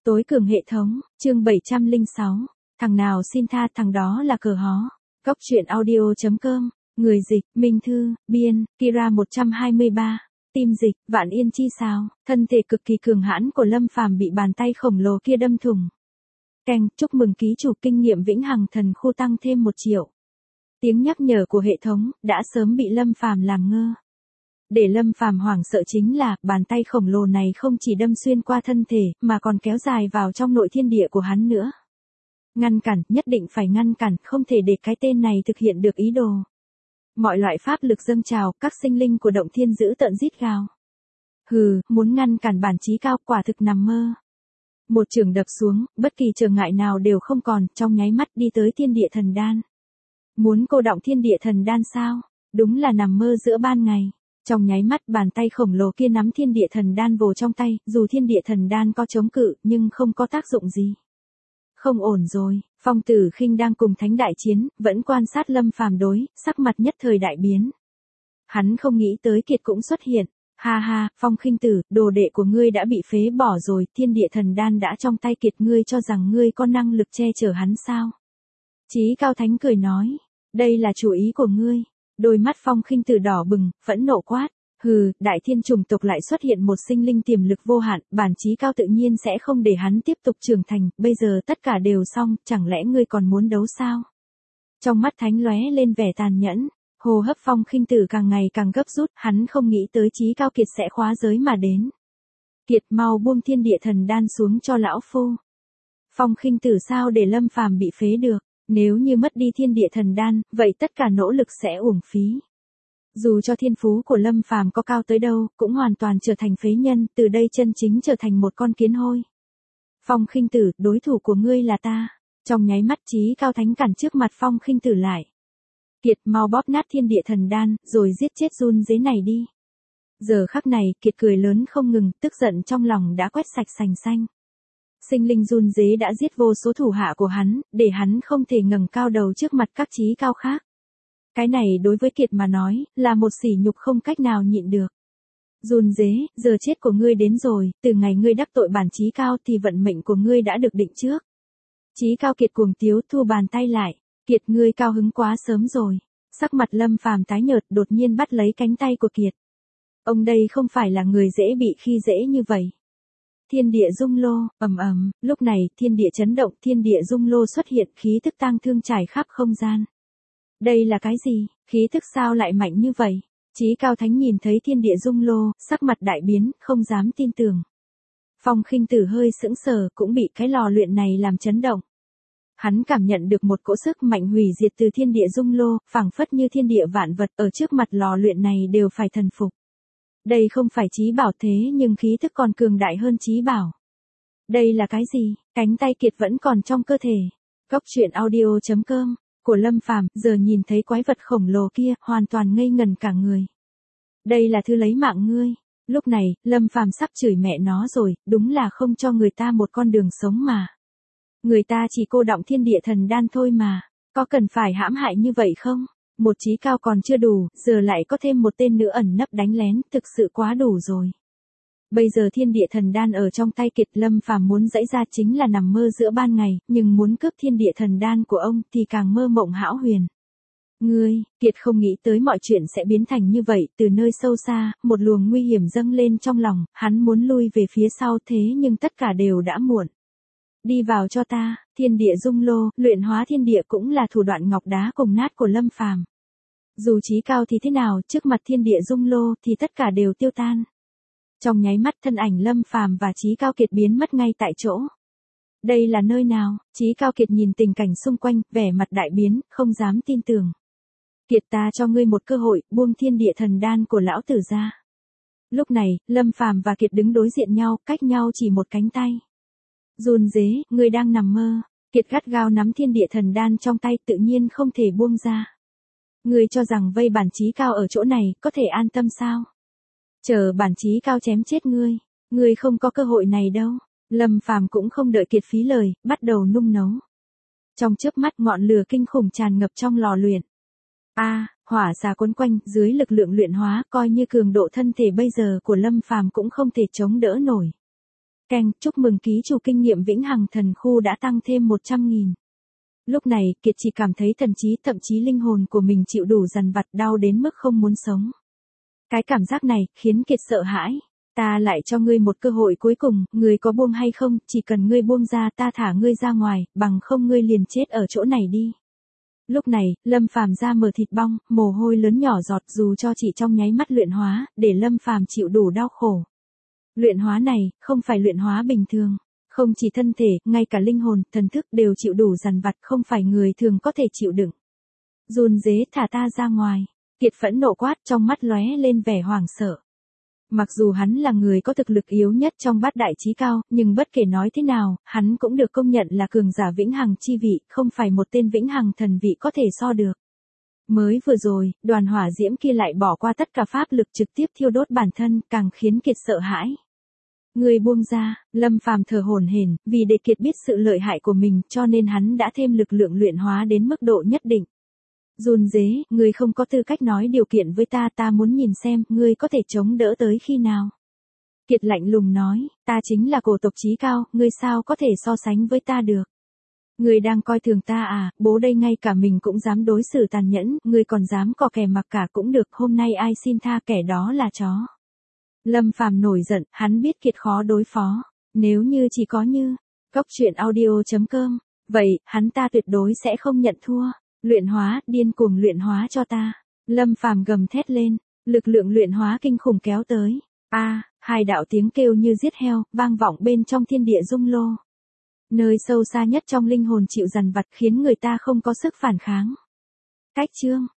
Tối cường hệ thống, chương 706. Thằng nào xin tha thằng đó là cờ hó. Góc truyện audio.com. Người dịch, Minh Thư, biên, Kira 123. Tim dịch, Vạn Yên Chi sao. Thân thể cực kỳ cường hãn của Lâm Phàm bị bàn tay khổng lồ kia đâm thủng. Keng, chúc mừng ký chủ kinh nghiệm vĩnh hằng thần khu tăng thêm 1 triệu. Tiếng nhắc nhở của hệ thống đã sớm bị Lâm Phàm làm ngơ. Để Lâm Phàm hoảng sợ chính là, bàn tay khổng lồ này không chỉ đâm xuyên qua thân thể, mà còn kéo dài vào trong nội thiên địa của hắn nữa. Ngăn cản, nhất định phải ngăn cản, không thể để cái tên này thực hiện được ý đồ. Mọi loại pháp lực dâng trào, các sinh linh của động thiên dữ tợn rít gào. Hừ, muốn ngăn cản bản chí cao quả thực nằm mơ. Một chưởng đập xuống, bất kỳ trở ngại nào đều không còn, trong nháy mắt đi tới thiên địa thần đan. Muốn cô động thiên địa thần đan sao? Đúng là nằm mơ giữa ban ngày. Trong nháy mắt bàn tay khổng lồ kia nắm thiên địa thần đan vồ trong tay, dù thiên địa thần đan có chống cự, nhưng không có tác dụng gì. Không ổn rồi, Phong Tử Khinh đang cùng Thánh đại chiến, vẫn quan sát Lâm Phàm đối, sắc mặt nhất thời đại biến. Hắn không nghĩ tới Kiệt cũng xuất hiện. Ha ha, Phong Khinh tử, đồ đệ của ngươi đã bị phế bỏ rồi, thiên địa thần đan đã trong tay Kiệt, ngươi cho rằng ngươi có năng lực che chở hắn sao? Chí Cao Thánh cười nói, đây là chủ ý của ngươi. Đôi mắt Phong Khinh tử đỏ bừng, phẫn nộ quát. Hừ, đại thiên chủng tộc lại xuất hiện một sinh linh tiềm lực vô hạn, bản Chí Cao tự nhiên sẽ không để hắn tiếp tục trưởng thành, bây giờ tất cả đều xong, chẳng lẽ ngươi còn muốn đấu sao? Trong mắt Thánh lóe lên vẻ tàn nhẫn, hô hấp Phong Khinh tử càng ngày càng gấp rút, hắn không nghĩ tới Chí Cao Kiệt sẽ khóa giới mà đến. Kiệt, mau buông thiên địa thần đan xuống cho lão phu. Phong Khinh tử sao để Lâm Phàm bị phế được? Nếu như mất đi thiên địa thần đan, vậy tất cả nỗ lực sẽ uổng phí. Dù cho thiên phú của Lâm Phàm có cao tới đâu, cũng hoàn toàn trở thành phế nhân, từ đây chân chính trở thành một con kiến hôi. Phong Khinh tử, đối thủ của ngươi là ta. Trong nháy mắt Chí Cao Thánh cản trước mặt Phong Khinh tử lại. Kiệt, mau bóp nát thiên địa thần đan, rồi giết chết run dế này đi. Giờ khắc này, Kiệt cười lớn không ngừng, tức giận trong lòng đã quét sạch sành xanh. Sinh linh run dế đã giết vô số thủ hạ của hắn, để hắn không thể ngẩng cao đầu trước mặt các Chí Cao khác. Cái này đối với Kiệt mà nói, là một sỉ nhục không cách nào nhịn được. Run dế, giờ chết của ngươi đến rồi, từ ngày ngươi đắc tội bản Chí Cao thì vận mệnh của ngươi đã được định trước. Chí Cao Kiệt cuồng tiếu thu bàn tay lại. Kiệt, ngươi cao hứng quá sớm rồi. Sắc mặt Lâm Phàm tái nhợt, đột nhiên bắt lấy cánh tay của Kiệt. Ông đây không phải là người dễ bị khi dễ như vậy. Thiên địa dung lô, ầm ầm, lúc này, thiên địa chấn động, thiên địa dung lô xuất hiện, khí tức tang thương trải khắp không gian. Đây là cái gì? Khí tức sao lại mạnh như vậy? Chí Cao Thánh nhìn thấy thiên địa dung lô, sắc mặt đại biến, không dám tin tưởng. Phong Khinh tử hơi sững sờ, cũng bị cái lò luyện này làm chấn động. Hắn cảm nhận được một cỗ sức mạnh hủy diệt từ thiên địa dung lô, phảng phất như thiên địa vạn vật ở trước mặt lò luyện này đều phải thần phục. Đây không phải chí bảo thế nhưng khí thức còn cường đại hơn chí bảo. Đây là cái gì? Cánh tay Kiệt vẫn còn trong cơ thể. Góc truyện audio.com của Lâm Phàm giờ nhìn thấy quái vật khổng lồ kia, hoàn toàn ngây ngần cả người. Đây là thứ lấy mạng ngươi. Lúc này, Lâm Phàm sắp chửi mẹ nó rồi, đúng là không cho người ta một con đường sống mà. Người ta chỉ cô đọng thiên địa thần đan thôi mà, có cần phải hãm hại như vậy không? Một Chí Cao còn chưa đủ, giờ lại có thêm một tên nữa ẩn nấp đánh lén, thực sự quá đủ rồi. Bây giờ thiên địa thần đan ở trong tay Kiệt, Lâm Phàm muốn giãy ra chính là nằm mơ giữa ban ngày, nhưng muốn cướp thiên địa thần đan của ông thì càng mơ mộng hão huyền. Ngươi, Kiệt không nghĩ tới mọi chuyện sẽ biến thành như vậy, từ nơi sâu xa, một luồng nguy hiểm dâng lên trong lòng, hắn muốn lui về phía sau thế nhưng tất cả đều đã muộn. Đi vào cho ta, thiên địa dung lô, luyện hóa thiên địa cũng là thủ đoạn ngọc đá cùng nát của Lâm Phàm. Dù Chí Cao thì thế nào, trước mặt thiên địa dung lô thì tất cả đều tiêu tan. Trong nháy mắt thân ảnh Lâm Phàm và Chí Cao Kiệt biến mất ngay tại chỗ. Đây là nơi nào? Chí Cao Kiệt nhìn tình cảnh xung quanh, vẻ mặt đại biến, không dám tin tưởng. Kiệt, ta cho ngươi một cơ hội, buông thiên địa thần đan của lão tử ra. Lúc này, Lâm Phàm và Kiệt đứng đối diện nhau, cách nhau chỉ một cánh tay. Run dế, ngươi đang nằm mơ. Kiệt gắt gao nắm thiên địa thần đan trong tay, tự nhiên không thể buông ra. Ngươi cho rằng vây bản Chí Cao ở chỗ này, có thể an tâm sao? Chờ bản Chí Cao chém chết ngươi. Ngươi không có cơ hội này đâu. Lâm Phàm cũng không đợi Kiệt phí lời, bắt đầu nung nấu. Trong chớp mắt ngọn lửa kinh khủng tràn ngập trong lò luyện. Hỏa xà quấn quanh, dưới lực lượng luyện hóa, coi như cường độ thân thể bây giờ của Lâm Phàm cũng không thể chống đỡ nổi. Keng, chúc mừng ký chủ kinh nghiệm vĩnh hằng thần khu đã tăng thêm 100.000. Lúc này, Kiệt chỉ cảm thấy thần trí thậm chí linh hồn của mình chịu đủ dằn vặt đau đến mức không muốn sống. Cái cảm giác này, khiến Kiệt sợ hãi. Ta lại cho ngươi một cơ hội cuối cùng, ngươi có buông hay không, chỉ cần ngươi buông ra ta thả ngươi ra ngoài, bằng không ngươi liền chết ở chỗ này đi. Lúc này, Lâm Phàm da mở thịt bong, mồ hôi lớn nhỏ giọt dù cho chỉ trong nháy mắt luyện hóa, để Lâm Phàm chịu đủ đau khổ. Luyện hóa này, không phải luyện hóa bình thường. Không chỉ thân thể, ngay cả linh hồn, thần thức đều chịu đủ dằn vặt không phải người thường có thể chịu đựng. Run rế thả ta ra ngoài. Kiệt phẫn nộ quát trong mắt lóe lên vẻ hoảng sợ. Mặc dù hắn là người có thực lực yếu nhất trong bát đại chí cao, nhưng bất kể nói thế nào, hắn cũng được công nhận là cường giả vĩnh hằng chi vị, không phải một tên vĩnh hằng thần vị có thể so được. Mới vừa rồi, đoàn hỏa diễm kia lại bỏ qua tất cả pháp lực trực tiếp thiêu đốt bản thân, càng khiến Kiệt sợ hãi. Người buông ra, Lâm Phàm thở hổn hển, vì để Kiệt biết sự lợi hại của mình, cho nên hắn đã thêm lực lượng luyện hóa đến mức độ nhất định. Run rế, ngươi không có tư cách nói điều kiện với ta, ta muốn nhìn xem, ngươi có thể chống đỡ tới khi nào. Kiệt lạnh lùng nói, ta chính là cổ tộc chí cao, ngươi sao có thể so sánh với ta được. Ngươi đang coi thường ta à, bố đây ngay cả mình cũng dám đối xử tàn nhẫn, ngươi còn dám cò kè mặc cả cũng được, hôm nay ai xin tha kẻ đó là chó. Lâm Phàm nổi giận, hắn biết Kiệt khó đối phó, nếu như chỉ có như, coctruyện.audio.com, vậy, hắn ta tuyệt đối sẽ không nhận thua. Luyện hóa, điên cuồng luyện hóa cho ta. Lâm Phàm gầm thét lên, lực lượng luyện hóa kinh khủng kéo tới. Hai đạo tiếng kêu như giết heo, vang vọng bên trong thiên địa rung lô. Nơi sâu xa nhất trong linh hồn chịu dằn vặt khiến người ta không có sức phản kháng. Cách chương